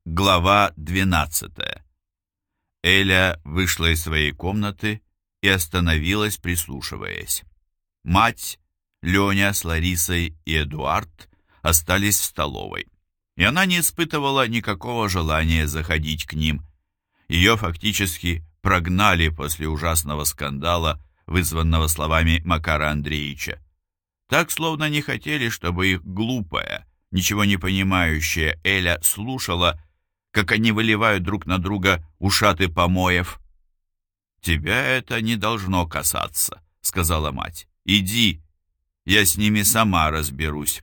Глава 12. Эля вышла из своей комнаты и остановилась, прислушиваясь. Мать, Леня с Ларисой и Эдуард остались в столовой, и она не испытывала никакого желания заходить к ним. Ее фактически прогнали после ужасного скандала, вызванного словами Макара Андреевича. Так, словно не хотели, чтобы их глупая, ничего не понимающая Эля слушала, как они выливают друг на друга ушаты помоев. «Тебя это не должно касаться», — сказала мать. «Иди, я с ними сама разберусь».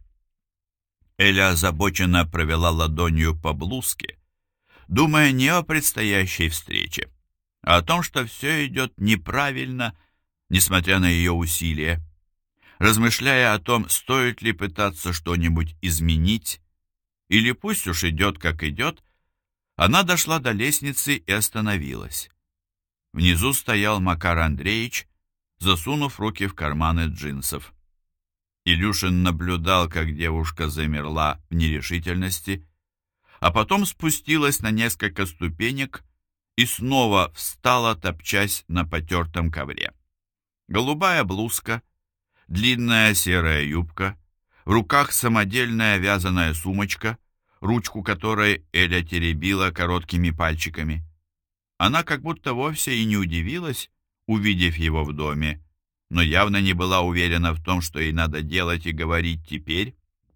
Эля озабоченно провела ладонью по блузке, думая не о предстоящей встрече, а о том, что все идет неправильно, несмотря на ее усилия. Размышляя о том, стоит ли пытаться что-нибудь изменить, или пусть уж идет, как идет, она дошла до лестницы и остановилась. Внизу стоял Макар Андреевич, засунув руки в карманы джинсов. Илюшин наблюдал, как девушка замерла в нерешительности, а потом спустилась на несколько ступенек и снова встала, топчась на потертом ковре. Голубая блузка, длинная серая юбка, в руках самодельная вязаная сумочка, ручку которой Эля теребила короткими пальчиками. Она как будто вовсе и не удивилась, увидев его в доме, но явно не была уверена в том, что ей надо делать и говорить теперь.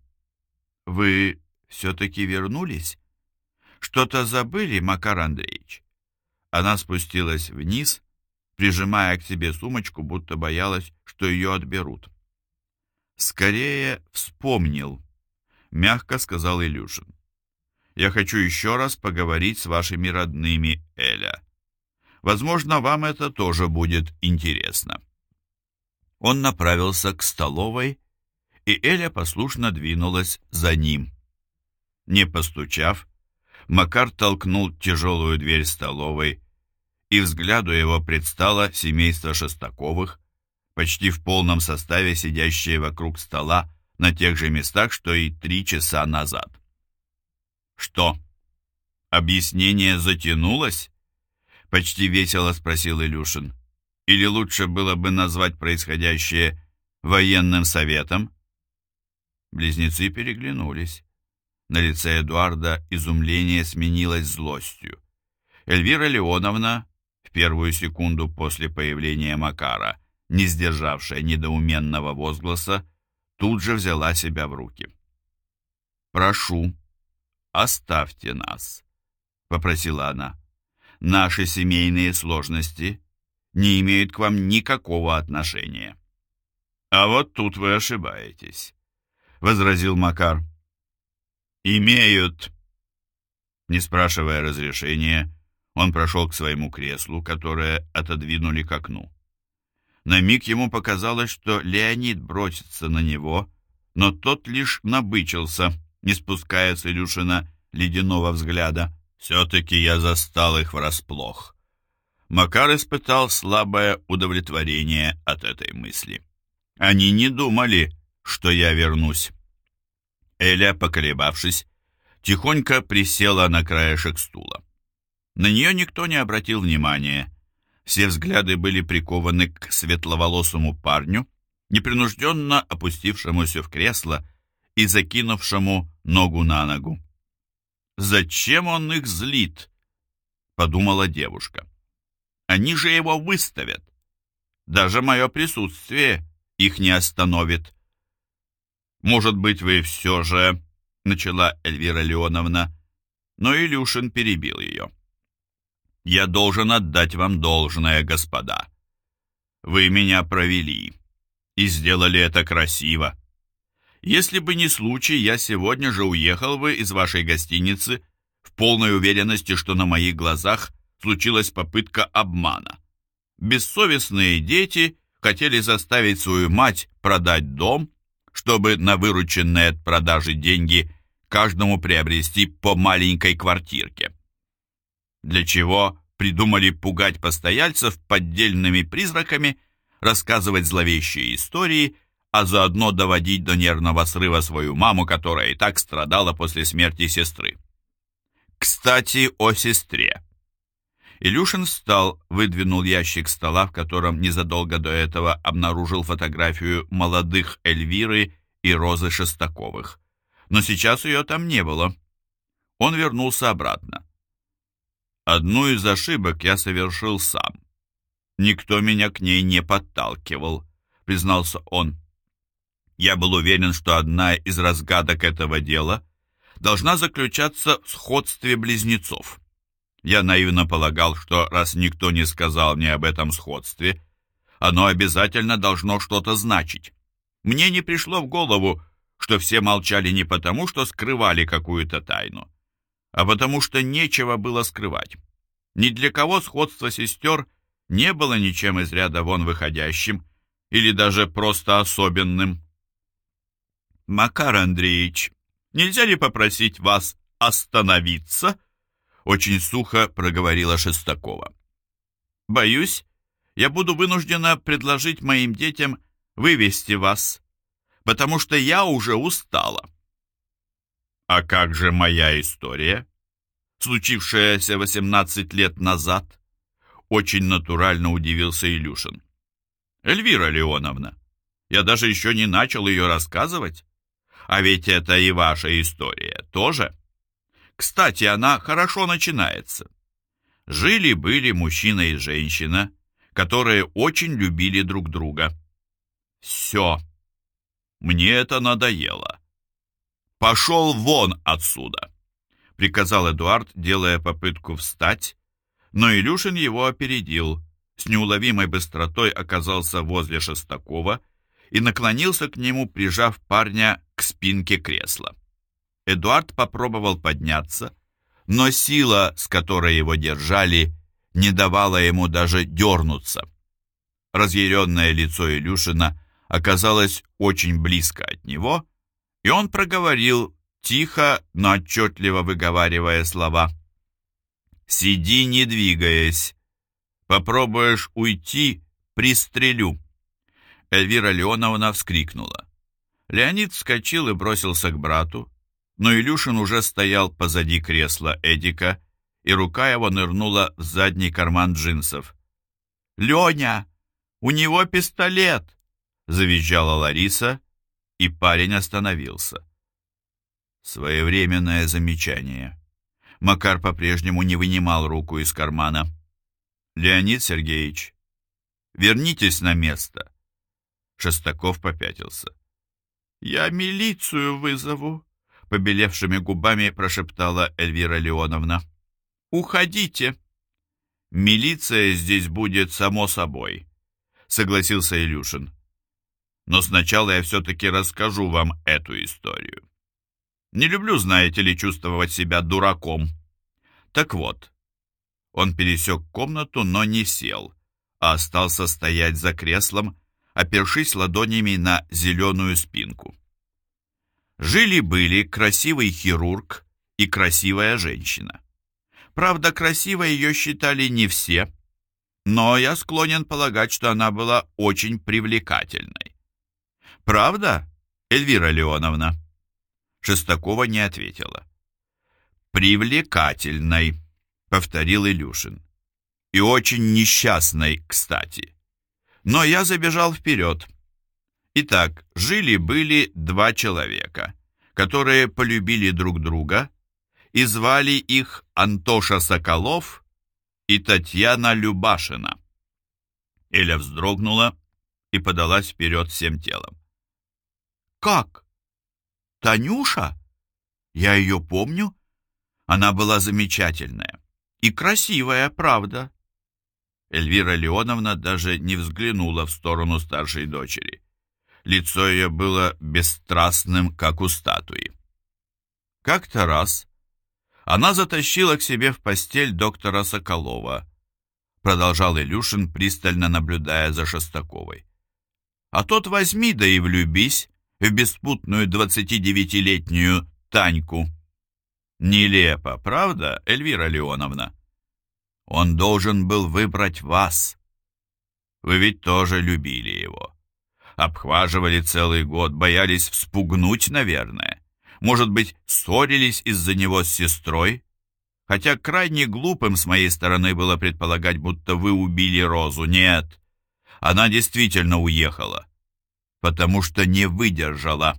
«Вы все-таки вернулись? Что-то забыли, Макар Андреевич?» Она спустилась вниз, прижимая к себе сумочку, будто боялась, что ее отберут. «Скорее вспомнил», — мягко сказал Илюшин. «Я хочу еще раз поговорить с вашими родными, Эля. Возможно, вам это тоже будет интересно». Он направился к столовой, и Эля послушно двинулась за ним. Не постучав, Макар толкнул тяжелую дверь столовой, и взгляду его предстало семейство Шестаковых, почти в полном составе сидящее вокруг стола на тех же местах, что и 3 часа назад. «Что, объяснение затянулось?» — почти весело спросил Илюшин. «Или лучше было бы назвать происходящее военным советом?» Близнецы переглянулись. На лице Эдуарда изумление сменилось злостью. Эльвира Леоновна, в первую секунду после появления Макара, не сдержавшая недоуменного возгласа, тут же взяла себя в руки. «Прошу, оставьте нас», — попросила она. «Наши семейные сложности не имеют к вам никакого отношения». «А вот тут вы ошибаетесь», — возразил Макар. «Имеют». Не спрашивая разрешения, он прошел к своему креслу, которое отодвинули к окну. На миг ему показалось, что Леонид бросится на него, но тот лишь набычился, не спуская с Илюшина ледяного взгляда. «Все-таки я застал их врасплох». Макар испытал слабое удовлетворение от этой мысли. «Они не думали, что я вернусь». Эля, поколебавшись, тихонько присела на краешек стула. На нее никто не обратил внимания. Все взгляды были прикованы к светловолосому парню, непринужденно опустившемуся в кресло и закинувшему ногу на ногу. «Зачем он их злит?» — подумала девушка. «Они же его выставят. Даже мое присутствие их не остановит». «Может быть, вы все же...» — начала Эльвира Леоновна, но Илюшин перебил ее. «Я должен отдать вам должное, господа. Вы меня провели и сделали это красиво. Если бы не случай, я сегодня же уехал бы из вашей гостиницы в полной уверенности, что на моих глазах случилась попытка обмана. Бессовестные дети хотели заставить свою мать продать дом, чтобы на вырученные от продажи деньги каждому приобрести по маленькой квартирке. Для чего придумали пугать постояльцев поддельными призраками, рассказывать зловещие истории, а заодно доводить до нервного срыва свою маму, которая и так страдала после смерти сестры. Кстати, Кстати, о сестре. Илюшин встал, выдвинул ящик стола, в котором незадолго до этого обнаружил фотографию молодых Эльвиры и Розы Шестаковых. Но сейчас ее там не было. Он вернулся обратно. Одну из ошибок я совершил сам. Никто меня к ней не подталкивал, признался он. Я был уверен, что одна из разгадок этого дела должна заключаться в сходстве близнецов. Я наивно полагал, что раз никто не сказал мне об этом сходстве, оно обязательно должно что-то значить. Мне не пришло в голову, что все молчали не потому, что скрывали какую-то тайну, а потому что нечего было скрывать. Ни для кого сходство сестер не было ничем из ряда вон выходящим или даже просто особенным. «Макар Андреевич, нельзя ли попросить вас остановиться?» Очень сухо проговорила Шестакова. «Боюсь, я буду вынуждена предложить моим детям вывести вас, потому что я уже устала». «А как же моя история, случившаяся 18 лет назад?» Очень натурально удивился Илюшин. «Эльвира Леоновна, я даже еще не начал ее рассказывать. А ведь это и ваша история тоже. Кстати, она хорошо начинается. Жили-были мужчина и женщина, которые очень любили друг друга. Все. Мне это надоело. Пошел вон отсюда!» Приказал Эдуард, делая попытку встать, но Илюшин его опередил, с неуловимой быстротой оказался возле Шестакова и наклонился к нему, прижав парня к спинке кресла. Эдуард попробовал подняться, но сила, с которой его держали, не давала ему даже дернуться. Разъяренное лицо Илюшина оказалось очень близко от него, и он проговорил, тихо, но отчетливо выговаривая слова: «Сиди, не двигаясь. Попробуешь уйти — пристрелю». Эльвира Леоновна вскрикнула. Леонид вскочил и бросился к брату, но Илюшин уже стоял позади кресла Эдика, и рука его нырнула в задний карман джинсов. «Леня, у него пистолет!» — завизжала Лариса, и парень остановился. Своевременное замечание. Макар по-прежнему не вынимал руку из кармана. «Леонид Сергеевич, вернитесь на место». Шестаков попятился. «Я милицию вызову», — побелевшими губами прошептала Эльвира Леоновна. «Уходите». «Милиция здесь будет само собой», — согласился Илюшин. «Но сначала я все-таки расскажу вам эту историю. Не люблю, знаете ли, чувствовать себя дураком. Так вот, он пересек комнату, но не сел, а остался стоять за креслом, опершись ладонями на зеленую спинку. Жили-были красивый хирург и красивая женщина. Правда, красивой ее считали не все, но я склонен полагать, что она была очень привлекательной. Правда, Эльвира Леоновна?» Шестакова не ответила. «Привлекательной», — повторил Илюшин. «И очень несчастной, кстати. Но я забежал вперед. Итак, жили-были два человека, которые полюбили друг друга, и звали их Антоша Соколов и Татьяна Любашина». Эля вздрогнула и подалась вперед всем телом. «Как? Танюша? Я ее помню. Она была замечательная и красивая, правда». Эльвира Леоновна даже не взглянула в сторону старшей дочери. Лицо ее было бесстрастным, как у статуи. Как-то раз она затащила к себе в постель доктора Соколова, продолжал Илюшин, пристально наблюдая за Шестаковой. «А тот возьми да и влюбись в беспутную 29-летнюю Таньку». Нелепо, правда, Эльвира Леоновна? Он должен был выбрать вас. Вы ведь тоже любили его. Обхваживали целый год, боялись вспугнуть, наверное. Может быть, ссорились из-за него с сестрой? хотя крайне глупым с моей стороны было предполагать, будто вы убили Розу. Нет, она действительно уехала, потому что не выдержала».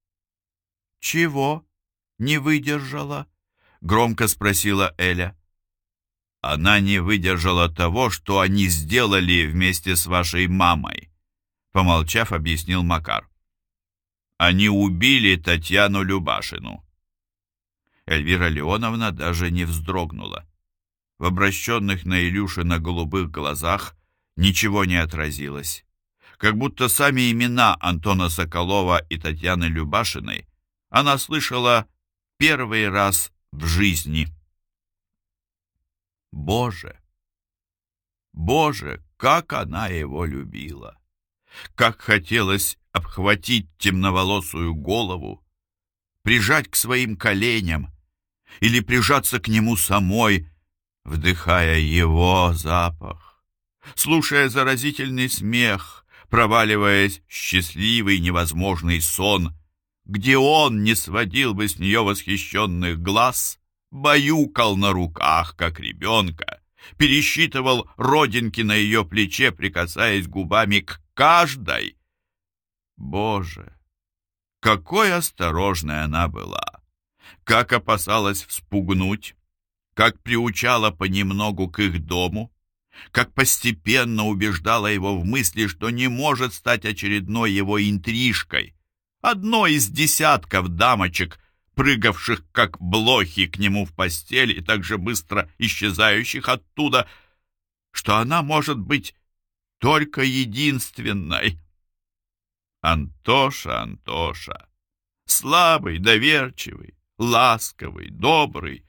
«Чего не выдержала?» — громко спросила Эля. «Она не выдержала того, что они сделали вместе с вашей мамой», — помолчав, объяснил Макар. «Они убили Татьяну Любашину». Эльвира Леоновна даже не вздрогнула. В обращенных на Илюшина голубых глазах ничего не отразилось. Как будто сами имена Антона Соколова и Татьяны Любашиной она слышала первый раз в жизни. Боже, Боже, как она его любила! Как хотелось обхватить темноволосую голову, прижать к своим коленям или прижаться к нему самой, вдыхая его запах, слушая заразительный смех, проваливаясь в счастливый невозможный сон, где он не сводил бы с нее восхищенных глаз, баюкал на руках, как ребенка, пересчитывал родинки на ее плече, прикасаясь губами к каждой. Боже, какой осторожной она была! Как опасалась вспугнуть, как приучала понемногу к их дому, как постепенно убеждала его в мысли, что не может стать очередной его интрижкой, одной из десятков дамочек, прыгавших как блохи к нему в постель и так же быстро исчезающих оттуда, что она может быть только единственной. Антоша, Антоша, слабый, доверчивый, ласковый, добрый,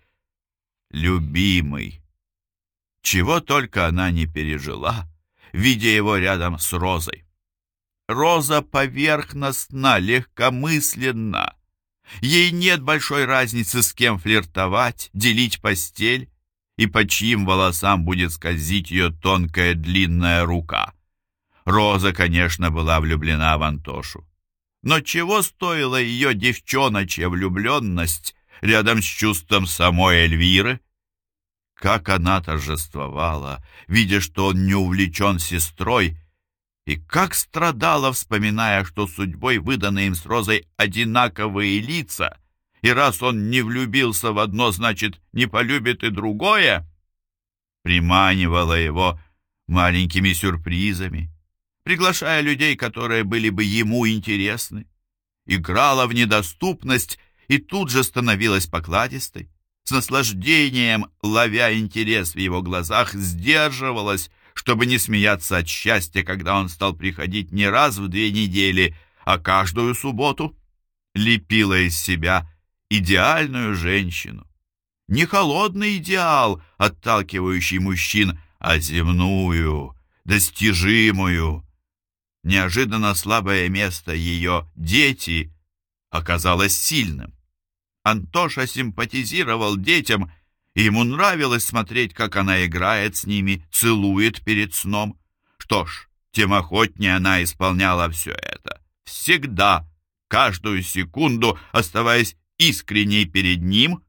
любимый. Чего только она не пережила, видя его рядом с Розой. Роза поверхностна, легкомысленна. Ей нет большой разницы, с кем флиртовать, делить постель и по чьим волосам будет скользить ее тонкая длинная рука. Роза, конечно, была влюблена в Антошу. Но чего стоила ее девчоночья влюбленность рядом с чувством самой Эльвиры? Как она торжествовала, видя, что он не увлечен сестрой, и как страдала, вспоминая, что судьбой выданы им с Розой одинаковые лица, и раз он не влюбился в одно, значит, не полюбит и другое. Приманивала его маленькими сюрпризами, приглашая людей, которые были бы ему интересны, играла в недоступность и тут же становилась покладистой, с наслаждением, ловя интерес в его глазах, сдерживалась, чтобы не смеяться от счастья, когда он стал приходить не раз в 2 недели, а каждую субботу. Лепила из себя идеальную женщину. Не холодный идеал, отталкивающий мужчин, а земную, достижимую. Неожиданно слабое место ее «дети» оказалось сильным. Антоша симпатизировал детям, и ему нравилось смотреть, как она играет с ними, целует перед сном. Что ж, тем охотнее она исполняла все это. Всегда, каждую секунду, оставаясь искренней перед ним.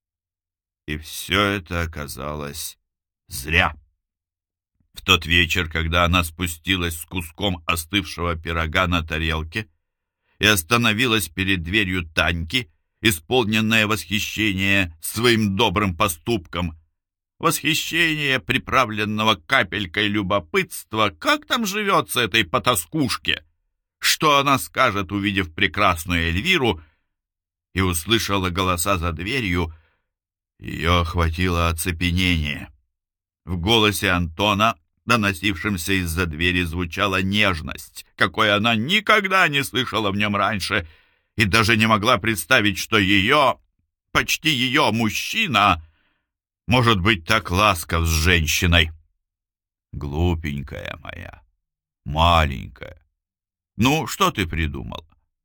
И все это оказалось зря. В тот вечер, когда она спустилась с куском остывшего пирога на тарелке и остановилась перед дверью Таньки, исполненное восхищение своим добрым поступком, восхищение, приправленного капелькой любопытства, как там живется этой потаскушке, что она скажет, увидев прекрасную Эльвиру, и услышала голоса за дверью, ее охватило оцепенение. В голосе Антона, доносившемся из-за двери, звучала нежность, какой она никогда не слышала в нем раньше, и даже не могла представить, что ее, почти ее мужчина, может быть так ласков с женщиной. Глупенькая моя, маленькая, ну, что ты придумала?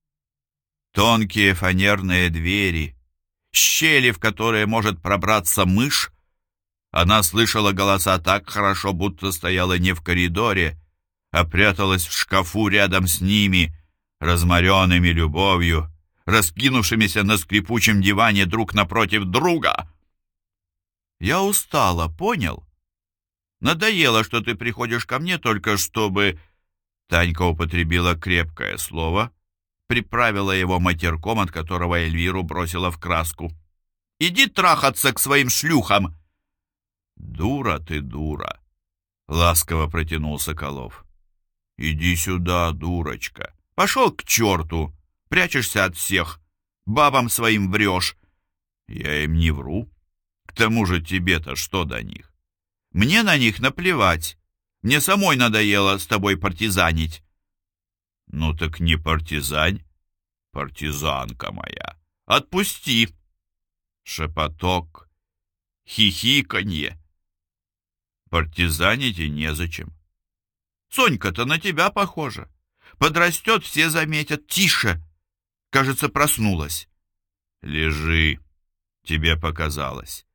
Тонкие фанерные двери, щели, в которые может пробраться мышь. Она слышала голоса так хорошо, будто стояла не в коридоре, а пряталась в шкафу рядом с ними, разморенными любовью, раскинувшимися на скрипучем диване друг напротив друга. Я устала, понял? Надоело, что ты приходишь ко мне только чтобы...» Танька употребила крепкое слово, приправила его матерком, от которого Эльвиру бросила в краску. «Иди трахаться к своим шлюхам!» «Дура ты, дура!» — ласково протянул Соколов. «Иди сюда, дурочка! Пошел к черту! Прячешься от всех! Бабам своим врешь!» «Я им не вру. К тому же тебе-то что до них? Мне на них наплевать. Мне самой надоело с тобой партизанить». «Ну так не партизань, партизанка моя. Отпусти!» Шепоток, хихиканье. «Партизанить и незачем. Сонька-то на тебя похожа. Подрастет, все заметят. Тише! Кажется, проснулась». «Лежи, тебе показалось».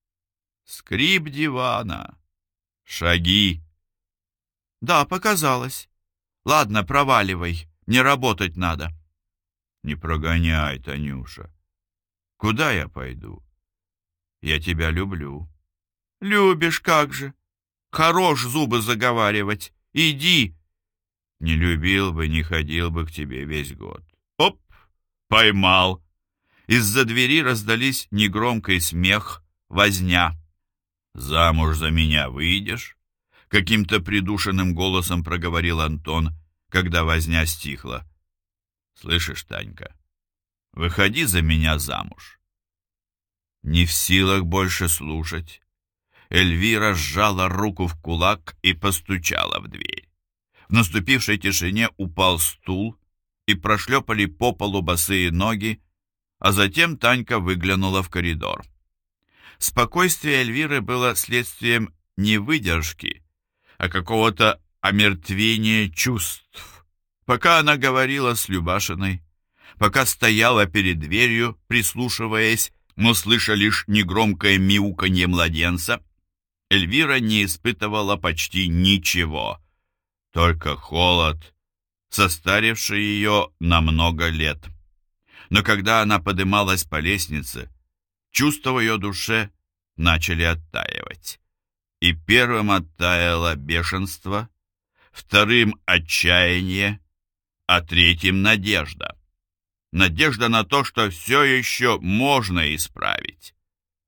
Скрип дивана, шаги. «Да, показалось. Ладно, проваливай, мне работать надо». «Не прогоняй, Танюша. Куда я пойду? Я тебя люблю». «Любишь, как же. Хорош зубы заговаривать. Иди». «Не любил бы, не ходил бы к тебе весь год». Оп! Поймал. Из-за двери раздались негромкий смех, возня. «Замуж за меня выйдешь?» Каким-то придушенным голосом проговорил Антон, когда возня стихла. «Слышишь, Танька, выходи за меня замуж». Не в силах больше слушать, Эльвира сжала руку в кулак и постучала в дверь. В наступившей тишине упал стул, и прошлепали по полу босые ноги, а затем Танька выглянула в коридор. Спокойствие Эльвиры было следствием не выдержки, а какого-то омертвения чувств. Пока она говорила с Любашиной, пока стояла перед дверью, прислушиваясь, но слыша лишь негромкое мяуканье младенца, Эльвира не испытывала почти ничего, только холод, состаривший ее на много лет. Но когда она подымалась по лестнице, чувства в ее душе начали оттаивать. И первым оттаяло бешенство, вторым — отчаяние, а третьим — надежда. Надежда на то, что все еще можно исправить.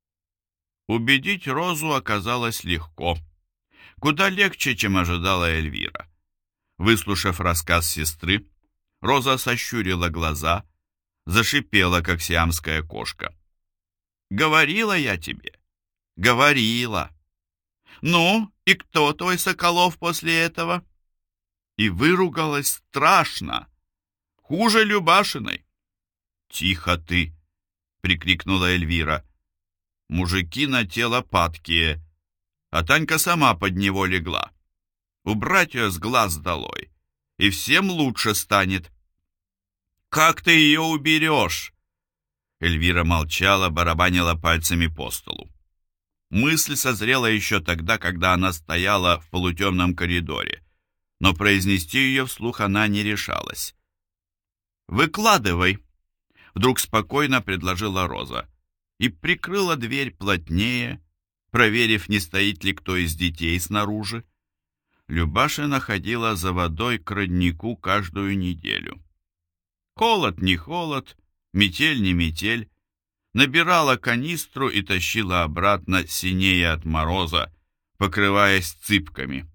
Убедить Розу оказалось легко. Куда легче, чем ожидала Эльвира. Выслушав рассказ сестры, Роза сощурила глаза, зашипела, как сиамская кошка. «Говорила я тебе, говорила. Ну, и кто твой Соколов после этого?» И выругалась страшно, хуже Любашиной. «Тихо ты!» — прикрикнула Эльвира. Мужики на тело падкие, а Танька сама под него легла. Убрать ее с глаз долой, и всем лучше станет. «Как ты ее уберешь?» Эльвира молчала, барабанила пальцами по столу. Мысль созрела еще тогда, когда она стояла в полутемном коридоре, но произнести ее вслух она не решалась. «Выкладывай», — вдруг спокойно предложила Роза и прикрыла дверь плотнее, проверив, не стоит ли кто из детей снаружи. Любашина ходила за водой к роднику каждую неделю. Холод не холод, метель не метель, набирала канистру и тащила обратно, синея от мороза, покрываясь цыпками.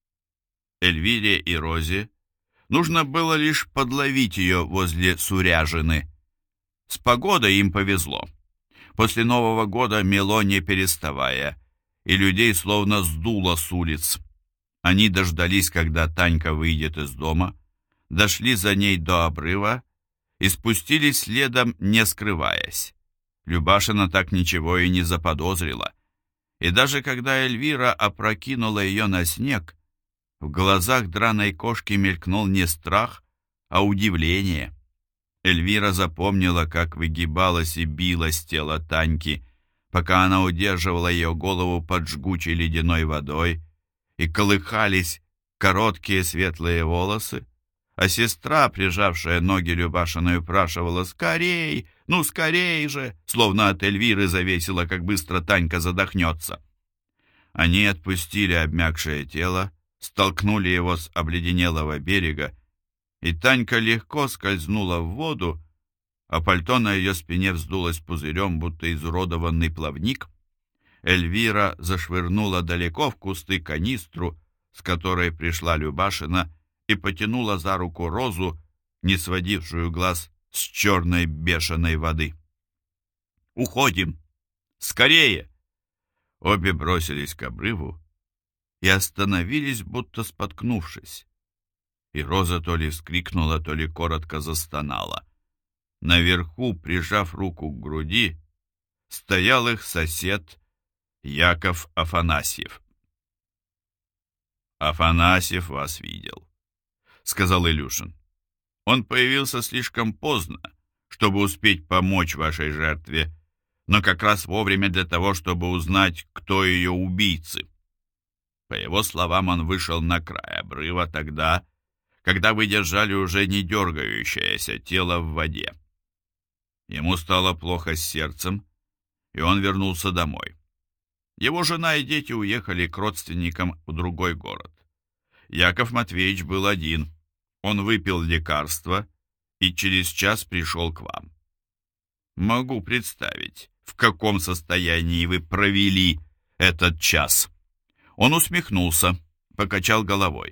Эльвире и Розе нужно было лишь подловить ее возле Суряжины. С погодой им повезло. После Нового года мело не переставая, и людей словно сдуло с улиц. Они дождались, когда Танька выйдет из дома, дошли за ней до обрыва и спустились следом, не скрываясь. Любашина так ничего и не заподозрила. И даже когда Эльвира опрокинула ее на снег, в глазах драной кошки мелькнул не страх, а удивление. Эльвира запомнила, как выгибалось и билось тело Таньки, пока она удерживала ее голову под жгучей ледяной водой, и колыхались короткие светлые волосы, а сестра, прижавшая ноги Любашиной, упрашивала: «Скорей! Ну, скорей же!» Словно от Эльвиры зависело, как быстро Танька задохнется. Они отпустили обмякшее тело, столкнули его с обледенелого берега, и Танька легко скользнула в воду, а пальто на ее спине вздулось пузырем, будто изуродованный плавник. Эльвира зашвырнула далеко в кусты канистру, с которой пришла Любашина, и потянула за руку Розу, не сводившую глаз с черной бешеной воды. «Уходим! Скорее!» Обе бросились к обрыву и остановились, будто споткнувшись. И Роза то ли вскрикнула, то ли коротко застонала. Наверху, прижав руку к груди, стоял их сосед Яков Афанасьев. «Афанасьев вас видел», — сказал Илюшин. «Он появился слишком поздно, чтобы успеть помочь вашей жертве, но как раз вовремя для того, чтобы узнать, кто ее убийцы. По его словам, он вышел на край обрыва тогда, когда вы держали уже не дергающееся тело в воде. Ему стало плохо с сердцем, и он вернулся домой. Его жена и дети уехали к родственникам в другой город. Яков Матвеевич был один. Он выпил лекарство и через час пришел к вам. Могу представить, в каком состоянии вы провели этот час». Он усмехнулся, покачал головой.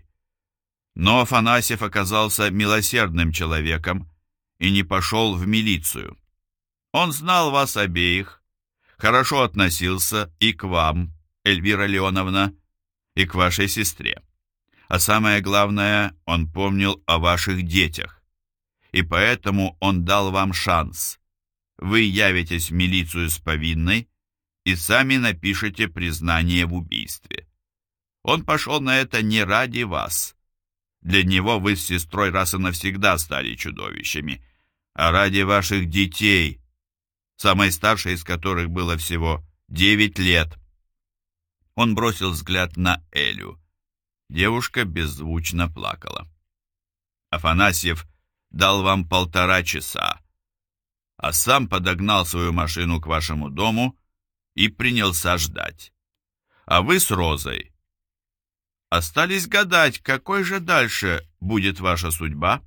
Но Афанасьев оказался милосердным человеком и не пошел в милицию. Он знал вас обеих, хорошо относился и к вам, Эльвира Леоновна, и к вашей сестре. А самое главное, он помнил о ваших детях. И поэтому он дал вам шанс. Вы явитесь в милицию с повинной и сами напишете признание в убийстве. Он пошел на это не ради вас. Для него вы с сестрой раз и навсегда стали чудовищами, а ради ваших детей, самой старшей из которых было всего 9 лет. Он бросил взгляд на Элю. Девушка беззвучно плакала. Афанасьев дал вам 1,5 часа, а сам подогнал свою машину к вашему дому и принялся ждать. А вы с Розой остались гадать, какой же дальше будет ваша судьба.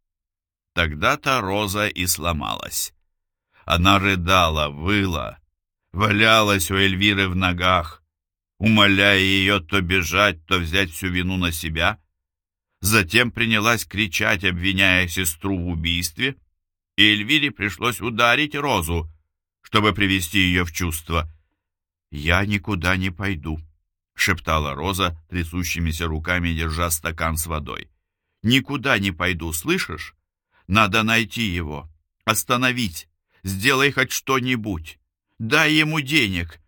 Тогда-то Роза и сломалась. Она рыдала, выла, валялась у Эльвиры в ногах, умоляя ее то бежать, то взять всю вину на себя. Затем принялась кричать, обвиняя сестру в убийстве, и Эльвире пришлось ударить Розу, чтобы привести ее в чувство. «Я никуда не пойду», — шептала Роза, трясущимися руками держа стакан с водой. «Никуда не пойду, слышишь? Надо найти его, остановить, сделай хоть что-нибудь, дай ему денег.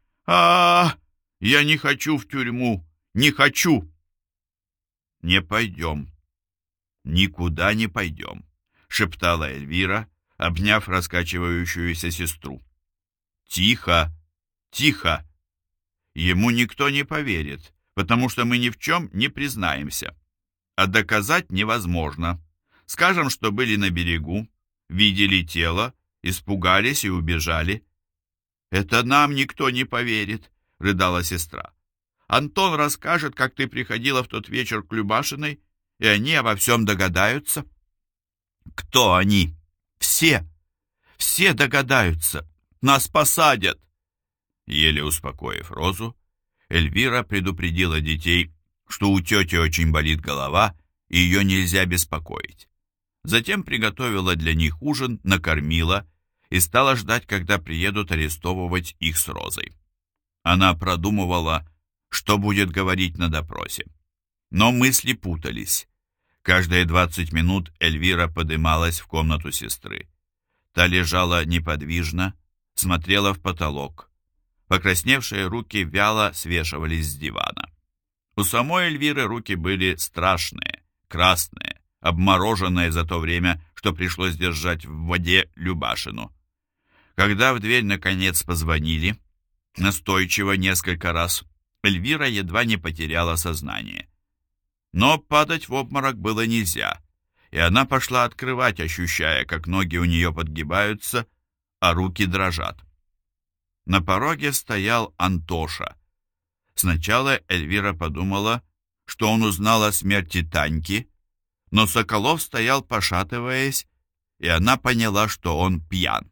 Я не хочу в тюрьму, не хочу!» «Не пойдем, никуда не пойдем», — шептала Эльвира, обняв раскачивающуюся сестру. «Тихо, тихо! Ему никто не поверит, потому что мы ни в чем не признаемся. А доказать невозможно. Скажем, что были на берегу, видели тело, испугались и убежали». «Это нам никто не поверит», — рыдала сестра. «Антон расскажет, как ты приходила в тот вечер к Любашиной, и они обо всем догадаются». «Кто они?» «Все! Все догадаются! Нас посадят!» Еле успокоив Розу, Эльвира предупредила детей, что у тети очень болит голова, и ее нельзя беспокоить. Затем приготовила для них ужин, накормила и стала ждать, когда приедут арестовывать их с Розой. Она продумывала, что будет говорить на допросе. Но мысли путались. Каждые 20 минут Эльвира подымалась в комнату сестры. Та лежала неподвижно, смотрела в потолок. Покрасневшие руки вяло свешивались с дивана. У самой Эльвиры руки были страшные, красные, обмороженные за то время, что пришлось держать в воде Любашину. Когда в дверь наконец позвонили, настойчиво несколько раз, Эльвира едва не потеряла сознание. Но падать в обморок было нельзя, и она пошла открывать, ощущая, как ноги у нее подгибаются, а руки дрожат. На пороге стоял Антоша. Сначала Эльвира подумала, что он узнал о смерти Таньки, но Соколов стоял, пошатываясь, и она поняла, что он пьян.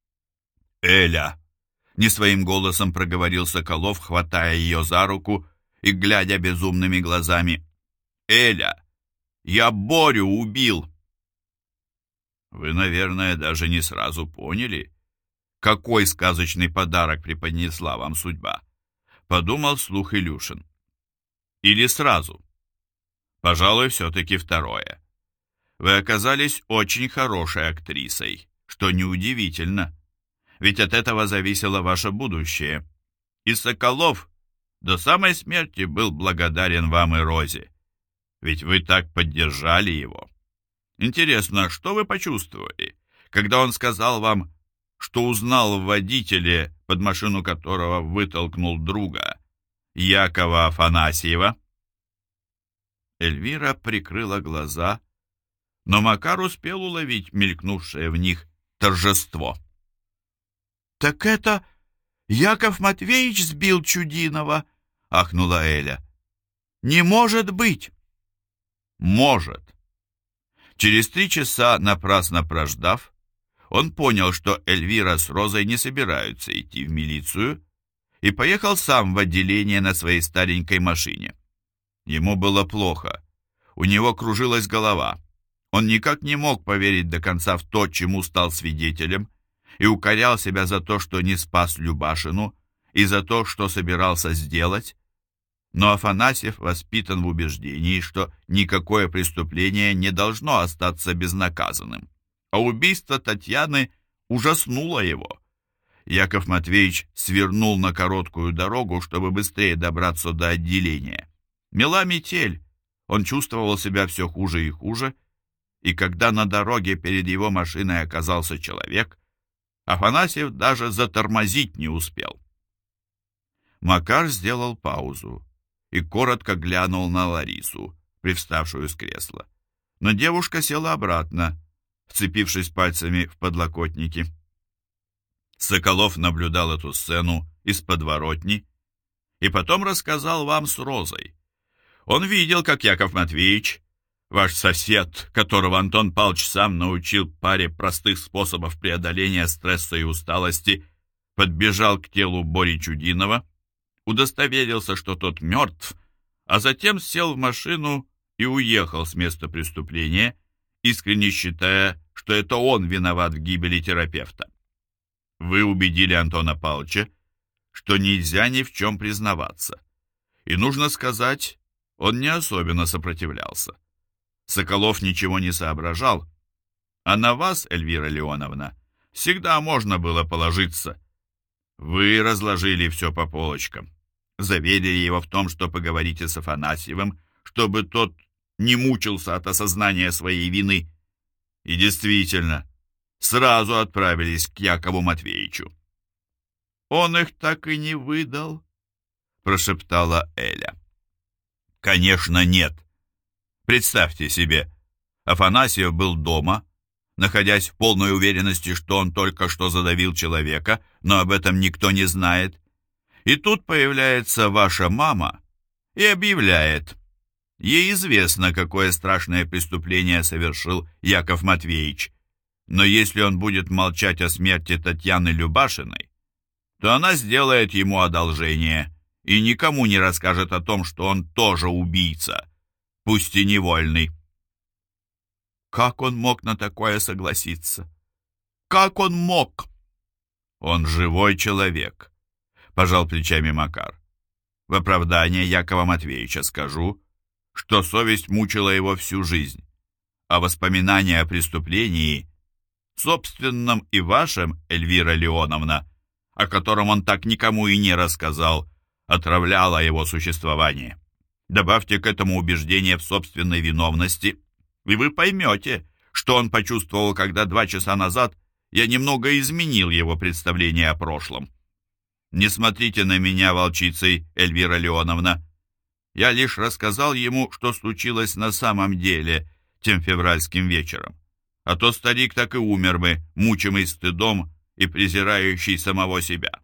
«Эля!» — не своим голосом проговорил Соколов, хватая ее за руку и глядя безумными глазами. «Эля, я Борю убил!» «Вы, наверное, даже не сразу поняли, какой сказочный подарок преподнесла вам судьба», — подумал вслух Илюшин. «Или сразу? Пожалуй, все-таки второе. Вы оказались очень хорошей актрисой, что неудивительно, ведь от этого зависело ваше будущее. И Соколов до самой смерти был благодарен вам и Розе, ведь вы так поддержали его. Интересно, что вы почувствовали, когда он сказал вам, что узнал в водителе, под машину которого вытолкнул друга, Якова Афанасьева?» Эльвира прикрыла глаза, но Макар успел уловить мелькнувшее в них торжество. «Так это Яков Матвеевич сбил Чудинова?» — ахнула Эля. «Не может быть!» «Может!» Через 3 часа, напрасно прождав, он понял, что Эльвира с Розой не собираются идти в милицию, и поехал сам в отделение на своей старенькой машине. Ему было плохо, у него кружилась голова, он никак не мог поверить до конца в то, чему стал свидетелем, и укорял себя за то, что не спас Любашину, и за то, что собирался сделать. Но Афанасьев воспитан в убеждении, что никакое преступление не должно остаться безнаказанным, а убийство Татьяны ужаснуло его. Яков Матвеевич свернул на короткую дорогу, чтобы быстрее добраться до отделения. Мела метель, он чувствовал себя все хуже и хуже, и когда на дороге перед его машиной оказался человек, Афанасьев даже затормозить не успел. Макар сделал паузу и коротко глянул на Ларису, привставшую с кресла. Но девушка села обратно, вцепившись пальцами в подлокотники. Соколов наблюдал эту сцену из подворотни и потом рассказал вам с Розой. Он видел, как Яков Матвеевич, ваш сосед, которого Антон Павлович сам научил паре простых способов преодоления стресса и усталости, подбежал к телу Бори Чудинова, удостоверился, что тот мертв, а затем сел в машину и уехал с места преступления, искренне считая, что это он виноват в гибели терапевта. Вы убедили Антона Павловича, что нельзя ни в чем признаваться. И нужно сказать, он не особенно сопротивлялся. Соколов ничего не соображал, а на вас, Эльвира Леоновна, всегда можно было положиться. Вы разложили все по полочкам, заверили его в том, что поговорите с Афанасьевым, чтобы тот не мучился от осознания своей вины. И действительно, сразу отправились к Якову Матвеевичу. «Он их так и не выдал?» — прошептала Эля. «Конечно, нет. Представьте себе, Афанасьев был дома, находясь в полной уверенности, что он только что задавил человека, но об этом никто не знает. И тут появляется ваша мама и объявляет: ей известно, какое страшное преступление совершил Яков Матвеевич, но если он будет молчать о смерти Татьяны Любашиной, то она сделает ему одолжение и никому не расскажет о том, что он тоже убийца, пусть и невольный». Как он мог на такое согласиться? Как он мог? Он живой человек, пожал плечами Макар. В оправдание Якова Матвеевича скажу, что совесть мучила его всю жизнь, а воспоминания о преступлении, собственном и вашем, Эльвира Леоновна, о котором он так никому и не рассказал, отравляло его существование. Добавьте к этому убеждение в собственной виновности, и вы поймете, что он почувствовал, когда 2 часа назад я немного изменил его представление о прошлом. Не смотрите на меня волчицей, Эльвира Леоновна. Я лишь рассказал ему, что случилось на самом деле тем февральским вечером. А то старик так и умер бы, мучимый стыдом и презирающий самого себя.